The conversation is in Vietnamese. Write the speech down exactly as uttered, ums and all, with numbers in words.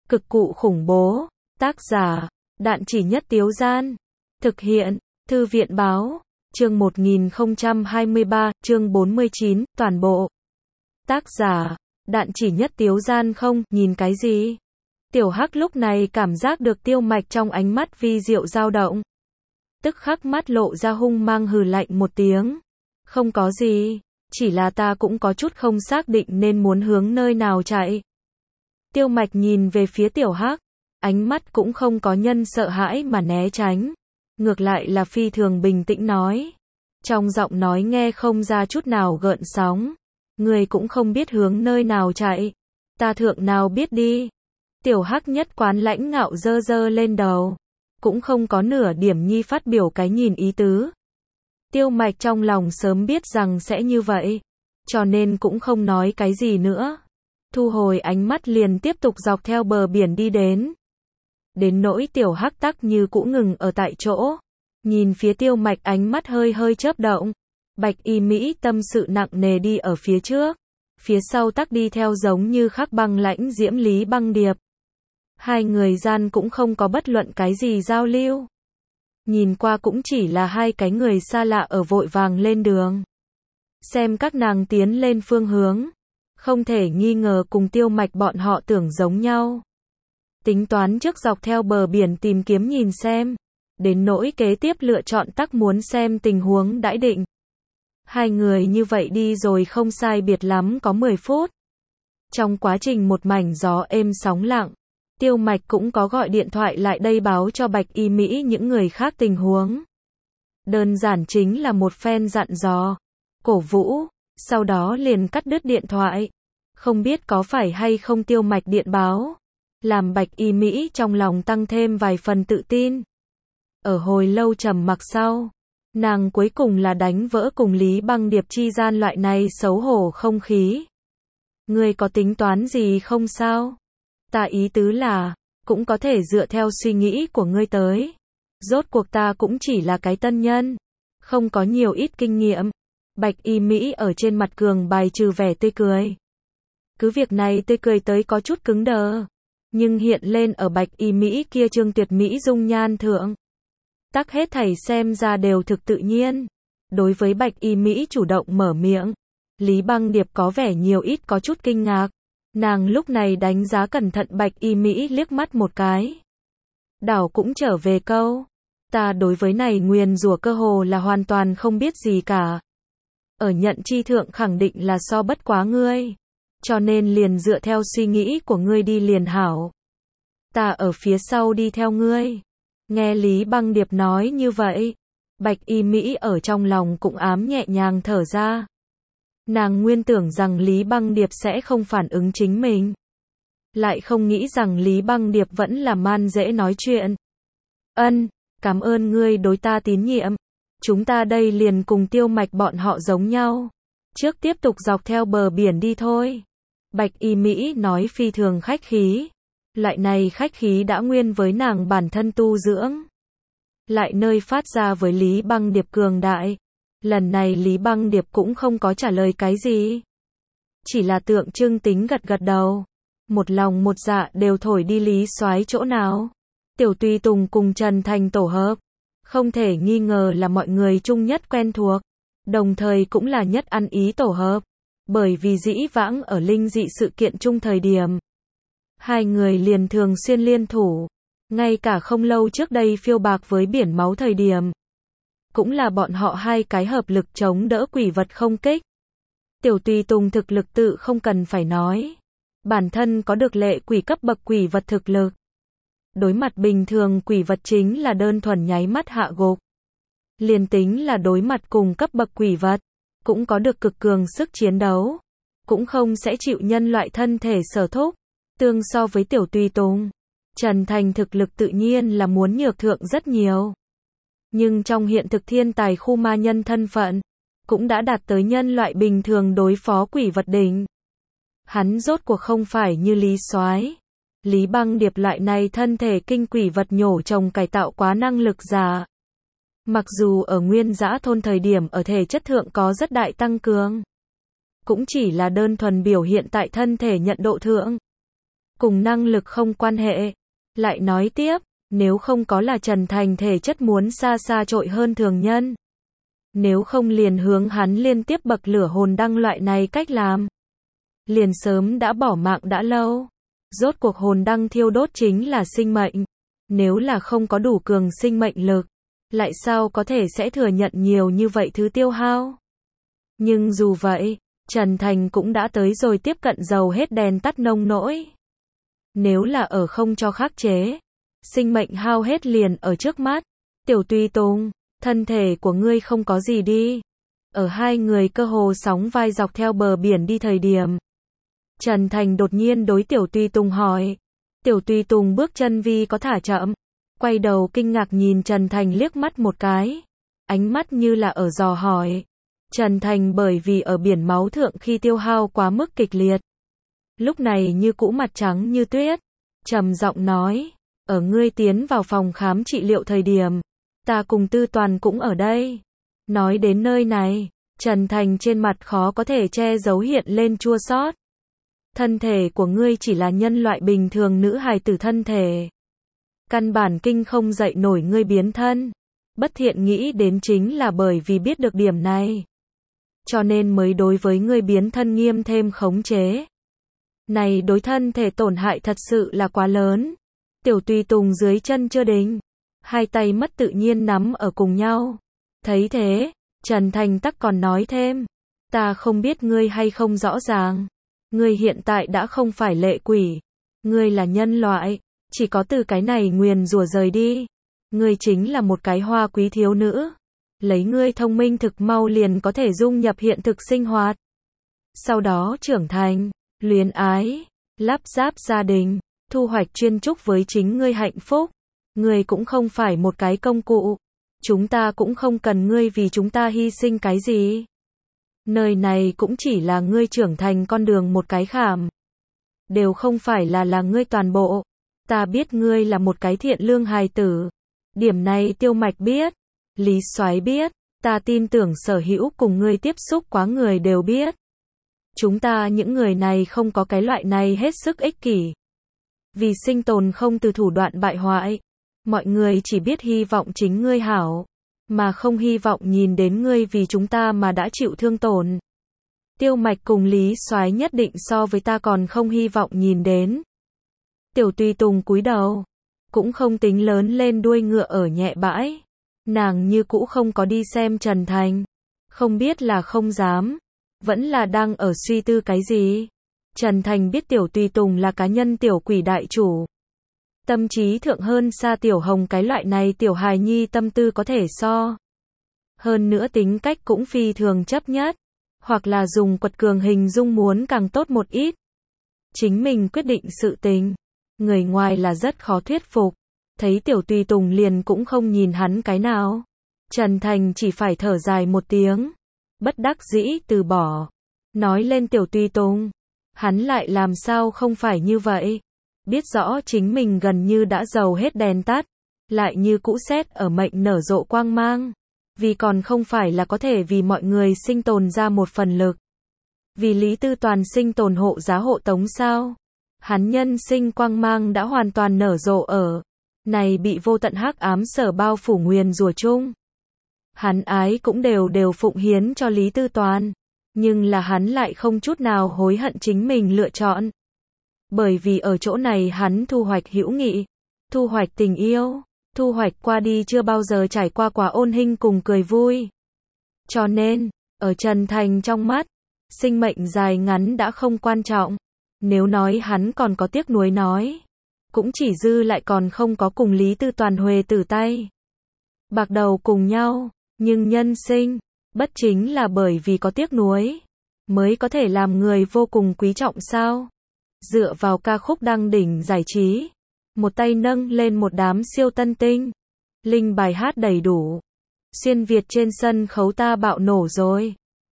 Cực cụ khủng bố. Tác giả, Đạn Chỉ Nhất Tiếu Gian. Thực hiện, Thư viện Báo. Chương một nghìn không trăm hai mươi ba, chương bốn mươi chín, toàn bộ. Tác giả, Đạn Chỉ Nhất Tiếu Gian. Không, nhìn cái gì? Tiểu Hắc lúc này cảm giác được Tiêu Mạch trong ánh mắt vi diệu dao động. Tức khắc mắt lộ ra hung mang hừ lạnh một tiếng. Không có gì, chỉ là ta cũng có chút không xác định nên muốn hướng nơi nào chạy. Tiêu Mạch nhìn về phía Tiểu Hắc, ánh mắt cũng không có nhân sợ hãi mà né tránh, ngược lại là phi thường bình tĩnh nói. Trong giọng nói nghe không ra chút nào gợn sóng. Người cũng không biết hướng nơi nào chạy, ta thượng nào biết đi. Tiểu Hắc nhất quán lãnh ngạo dơ dơ lên đầu, cũng không có nửa điểm nhi phát biểu cái nhìn ý tứ. Tiêu Mạch trong lòng sớm biết rằng sẽ như vậy, cho nên cũng không nói cái gì nữa. Thu hồi ánh mắt liền tiếp tục dọc theo bờ biển đi đến. Đến nỗi Tiểu Hắc tắc như cũ ngừng ở tại chỗ, nhìn phía Tiêu Mạch ánh mắt hơi hơi chớp động. Bạch Y Mỹ tâm sự nặng nề đi ở phía trước, phía sau tắc đi theo giống như khắc băng lãnh diễm Lý Băng Điệp. Hai người gian cũng không có bất luận cái gì giao lưu. Nhìn qua cũng chỉ là hai cái người xa lạ ở vội vàng lên đường. Xem các nàng tiến lên phương hướng, không thể nghi ngờ cùng Tiêu Mạch bọn họ tưởng giống nhau. Tính toán trước dọc theo bờ biển tìm kiếm nhìn xem, đến nỗi kế tiếp lựa chọn tắc muốn xem tình huống đãi định. Hai người như vậy đi rồi không sai biệt lắm có mười phút. Trong quá trình một mảnh gió êm sóng lặng, Tiêu Mạch cũng có gọi điện thoại lại đây báo cho Bạch Y Mỹ những người khác tình huống. Đơn giản chính là một phen dặn dò, cổ vũ, sau đó liền cắt đứt điện thoại. Không biết có phải hay không Tiêu Mạch điện báo, làm Bạch Y Mỹ trong lòng tăng thêm vài phần tự tin. Ở hồi lâu trầm mặc sau, nàng cuối cùng là đánh vỡ cùng Lý Băng Điệp chi gian loại này xấu hổ không khí. Ngươi có tính toán gì không sao? Ta ý tứ là, cũng có thể dựa theo suy nghĩ của ngươi tới. Rốt cuộc ta cũng chỉ là cái tân nhân, không có nhiều ít kinh nghiệm. Bạch Y Mỹ ở trên mặt cường bài trừ vẻ tươi cười. Cứ việc này tươi cười tới có chút cứng đờ, nhưng hiện lên ở Bạch Y Mỹ kia trương tuyệt mỹ dung nhan thượng. Tắc hết thảy xem ra đều thực tự nhiên. Đối với Bạch Y Mỹ chủ động mở miệng, Lý Băng Điệp có vẻ nhiều ít có chút kinh ngạc. Nàng lúc này đánh giá cẩn thận Bạch Y Mỹ liếc mắt một cái. Đảo cũng trở về câu, ta đối với này nguyền rủa cơ hồ là hoàn toàn không biết gì cả. Ở nhận chi thượng khẳng định là so bất quá ngươi, cho nên liền dựa theo suy nghĩ của ngươi đi liền hảo. Ta ở phía sau đi theo ngươi. Nghe Lý Băng Điệp nói như vậy, Bạch Y Mỹ ở trong lòng cũng ám nhẹ nhàng thở ra. Nàng nguyên tưởng rằng Lý Băng Điệp sẽ không phản ứng chính mình, lại không nghĩ rằng Lý Băng Điệp vẫn là man dễ nói chuyện. Ân, cảm ơn ngươi đối ta tín nhiệm. Chúng ta đây liền cùng Tiêu Mạch bọn họ giống nhau. Trước tiếp tục dọc theo bờ biển đi thôi. Bạch Y Mỹ nói phi thường khách khí. Loại này khách khí đã nguyên với nàng bản thân tu dưỡng. Lại nơi phát ra với Lý Băng Điệp cường đại. Lần này Lý Băng Điệp cũng không có trả lời cái gì. Chỉ là tượng trưng tính gật gật đầu. Một lòng một dạ đều thổi đi Lý Soái chỗ nào. Tiểu Tùy Tùng cùng Trần Thành tổ hợp. Không thể nghi ngờ là mọi người chung nhất quen thuộc. Đồng thời cũng là nhất ăn ý tổ hợp. Bởi vì dĩ vãng ở linh dị sự kiện chung thời điểm, hai người liền thường xuyên liên thủ. Ngay cả không lâu trước đây phiêu bạc với biển máu thời điểm, cũng là bọn họ hai cái hợp lực chống đỡ quỷ vật không kích. Tiểu Tùy Tùng thực lực tự không cần phải nói. Bản thân có được lệ quỷ cấp bậc quỷ vật thực lực. Đối mặt bình thường quỷ vật chính là đơn thuần nháy mắt hạ gục. Liền tính là đối mặt cùng cấp bậc quỷ vật, cũng có được cực cường sức chiến đấu. Cũng không sẽ chịu nhân loại thân thể sở thúc. Tương so với Tiểu Tùy Tùng, Trần Thành thực lực tự nhiên là muốn nhược thượng rất nhiều. Nhưng trong hiện thực thiên tài khu ma nhân thân phận, cũng đã đạt tới nhân loại bình thường đối phó quỷ vật đỉnh. Hắn rốt cuộc không phải như Lý Soái, Lý Băng Điệp loại này thân thể kinh quỷ vật nhổ trồng cải tạo quá năng lực giả. Mặc dù ở nguyên dã thôn thời điểm ở thể chất thượng có rất đại tăng cường, cũng chỉ là đơn thuần biểu hiện tại thân thể nhận độ thượng. cùng năng lực không quan hệ. Lại nói tiếp, nếu không có là Trần Thành thể chất muốn xa xa trội hơn thường nhân. Nếu không liền hướng hắn liên tiếp bậc lửa hồn đăng loại này cách làm. Liền sớm đã bỏ mạng đã lâu. Rốt cuộc hồn đăng thiêu đốt chính là sinh mệnh. Nếu là không có đủ cường sinh mệnh lực, lại sao có thể sẽ thừa nhận nhiều như vậy thứ tiêu hao. Nhưng dù vậy, Trần Thành cũng đã tới rồi tiếp cận dầu hết đèn tắt nông nỗi. Nếu là ở không cho khắc chế, sinh mệnh hao hết liền ở trước mắt. Tiểu Tùy Tùng, thân thể của ngươi không có gì đi. Ở hai người cơ hồ sóng vai dọc theo bờ biển đi thời điểm, Trần Thành đột nhiên đối Tiểu Tùy Tùng hỏi. Tiểu Tùy Tùng bước chân vi có thả chậm, quay đầu kinh ngạc nhìn Trần Thành liếc mắt một cái, ánh mắt như là ở dò hỏi. Trần Thành bởi vì ở biển máu thượng khi tiêu hao quá mức kịch liệt, lúc này như cũ mặt trắng như tuyết, trầm giọng nói, ở ngươi tiến vào phòng khám trị liệu thời điểm, ta cùng Tư Toàn cũng ở đây. Nói đến nơi này, Trần Thành trên mặt khó có thể che giấu hiện lên chua xót. Thân thể của ngươi chỉ là nhân loại bình thường nữ hài tử thân thể. Căn bản kinh không dậy nổi ngươi biến thân. Bất Thiện nghĩ đến chính là bởi vì biết được điểm này, cho nên mới đối với ngươi biến thân nghiêm thêm khống chế. Này đối thân thể tổn hại thật sự là quá lớn. Tiểu Tùy Tùng dưới chân chưa định, hai tay mất tự nhiên nắm ở cùng nhau. Thấy thế, Trần Thành tắc còn nói thêm, ta không biết ngươi hay không rõ ràng. Ngươi hiện tại đã không phải lệ quỷ. Ngươi là nhân loại, chỉ có từ cái này nguyền rủa rời đi. Ngươi chính là một cái hoa quý thiếu nữ. Lấy ngươi thông minh thực mau liền có thể dung nhập hiện thực sinh hoạt. Sau đó trưởng thành, luyến ái, lắp ráp gia đình, thu hoạch chuyên chúc với chính ngươi hạnh phúc. Ngươi cũng không phải một cái công cụ. Chúng ta cũng không cần ngươi vì chúng ta hy sinh cái gì. Nơi này cũng chỉ là ngươi trưởng thành con đường một cái khảm. Đều không phải là là ngươi toàn bộ. Ta biết ngươi là một cái thiện lương hài tử. Điểm này Tiêu Mạch biết. Lý Soái biết. Ta tin tưởng sở hữu cùng ngươi tiếp xúc quá người đều biết. Chúng ta những người này không có cái loại này hết sức ích kỷ. Vì sinh tồn không từ thủ đoạn bại hoại. Mọi người chỉ biết hy vọng chính ngươi hảo, mà không hy vọng nhìn đến ngươi vì chúng ta mà đã chịu thương tổn. Tiêu Mạch cùng Lý Soái nhất định so với ta còn không hy vọng nhìn đến. Tiểu Tùy Tùng cúi đầu, cũng không tính lớn lên đuôi ngựa ở nhẹ bãi. Nàng như cũ không có đi xem Trần Thành. Không biết là không dám, vẫn là đang ở suy tư cái gì. Trần Thành biết Tiểu Tùy Tùng là cá nhân tiểu quỷ đại chủ. Tâm trí thượng hơn xa Tiểu Hồng cái loại này tiểu hài nhi tâm tư có thể so. Hơn nữa tính cách cũng phi thường chấp nhất. Hoặc là dùng quật cường hình dung muốn càng tốt một ít. Chính mình quyết định sự tình. Người ngoài là rất khó thuyết phục. Thấy Tiểu Tùy Tùng liền cũng không nhìn hắn cái nào. Trần Thành chỉ phải thở dài một tiếng. Bất đắc dĩ từ bỏ. Nói lên Tiểu Tùy Tùng. Hắn lại làm sao không phải như vậy. Biết rõ chính mình gần như đã dầu hết đèn tắt. Lại như cũ xét ở mệnh nở rộ quang mang. Vì còn không phải là có thể vì mọi người sinh tồn ra một phần lực. Vì Lý Tư Toàn sinh tồn hộ giá hộ tống sao. Hắn nhân sinh quang mang đã hoàn toàn nở rộ ở. Này bị vô tận hắc ám sở bao phủ nguyền rủa chung. Hắn ái cũng đều đều phụng hiến cho Lý Tư Toàn. Nhưng là hắn lại không chút nào hối hận chính mình lựa chọn. Bởi vì ở chỗ này hắn thu hoạch hữu nghị, thu hoạch tình yêu, thu hoạch qua đi chưa bao giờ trải qua quá ôn hinh cùng cười vui. Cho nên, ở Trần Thành trong mắt, sinh mệnh dài ngắn đã không quan trọng. Nếu nói hắn còn có tiếc nuối nói, cũng chỉ dư lại còn không có cùng Lý Tư Toàn huề tử tay. Bạc đầu cùng nhau, nhưng nhân sinh, bất chính là bởi vì có tiếc nuối, mới có thể làm người vô cùng quý trọng sao. Dựa vào ca khúc đăng đỉnh giải trí, một tay nâng lên một đám siêu tân tinh. Linh bài hát đầy đủ. Xuyên Việt trên sân khấu ta bạo nổ rồi.